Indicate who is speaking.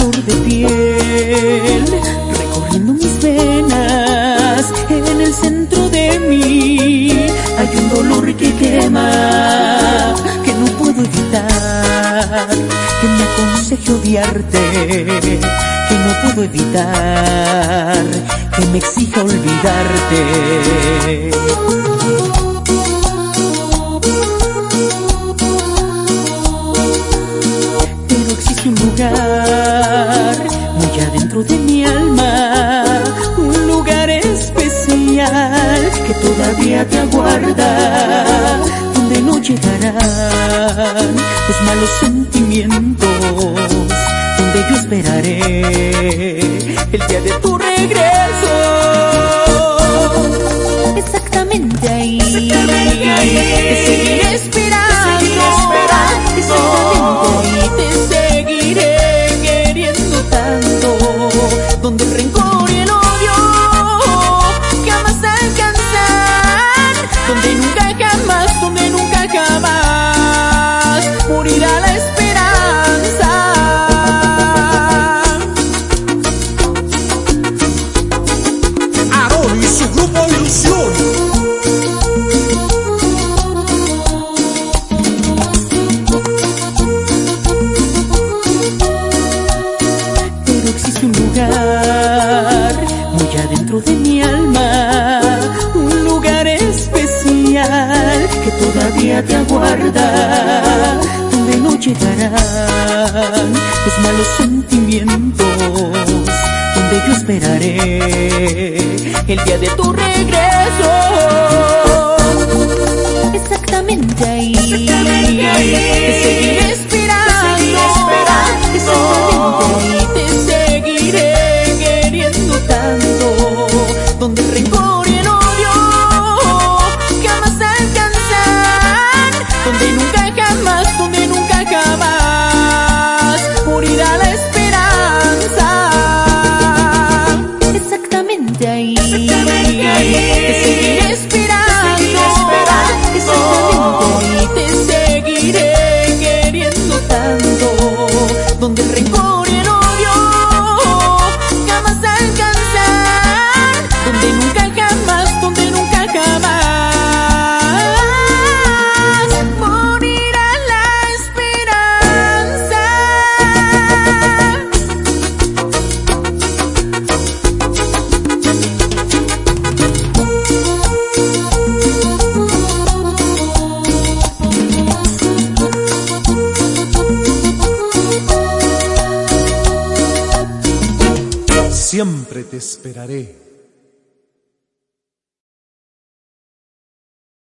Speaker 1: flor de piel recorriendo mis venas. En el centro de mí hay un dolor que quema, que no puedo evitar, que me aconseje odiarte, que no puedo evitar, que me exija olvidarte. Un lugar muy adentro de mi alma, un lugar especial que todavía te aguarda, donde no llegarán los malos sentimientos, donde yo esperaré el día de tu regreso. Exactamente ahí, te seguiré esperando, exactamente ahí te seguiré queriendo tanto, donde el rencor y el odio jamás alcanzar, donde nunca jamás morirá la esperanza.
Speaker 2: Aarón y su grupo Ilusión.
Speaker 1: Un lugar muy adentro de mi alma, un lugar especial que todavía te aguarda, donde no llegarán los malos sentimientos, donde yo esperaré el día de tu regreso. Exactamente ahí, te seguiré esperando, exactamente ahí te seguiré queriendo tanto, donde el rencor y el odio jamás alcanzar, donde nunca jamás morirá la esperanza. Exactamente ahí, te seguiré esperando, exactamente ahí te seguiré queriendo tanto, donde el rencor y el odio jamás alcanzar, donde nunca jamás morirá la esperanza.
Speaker 2: Siempre te esperaré.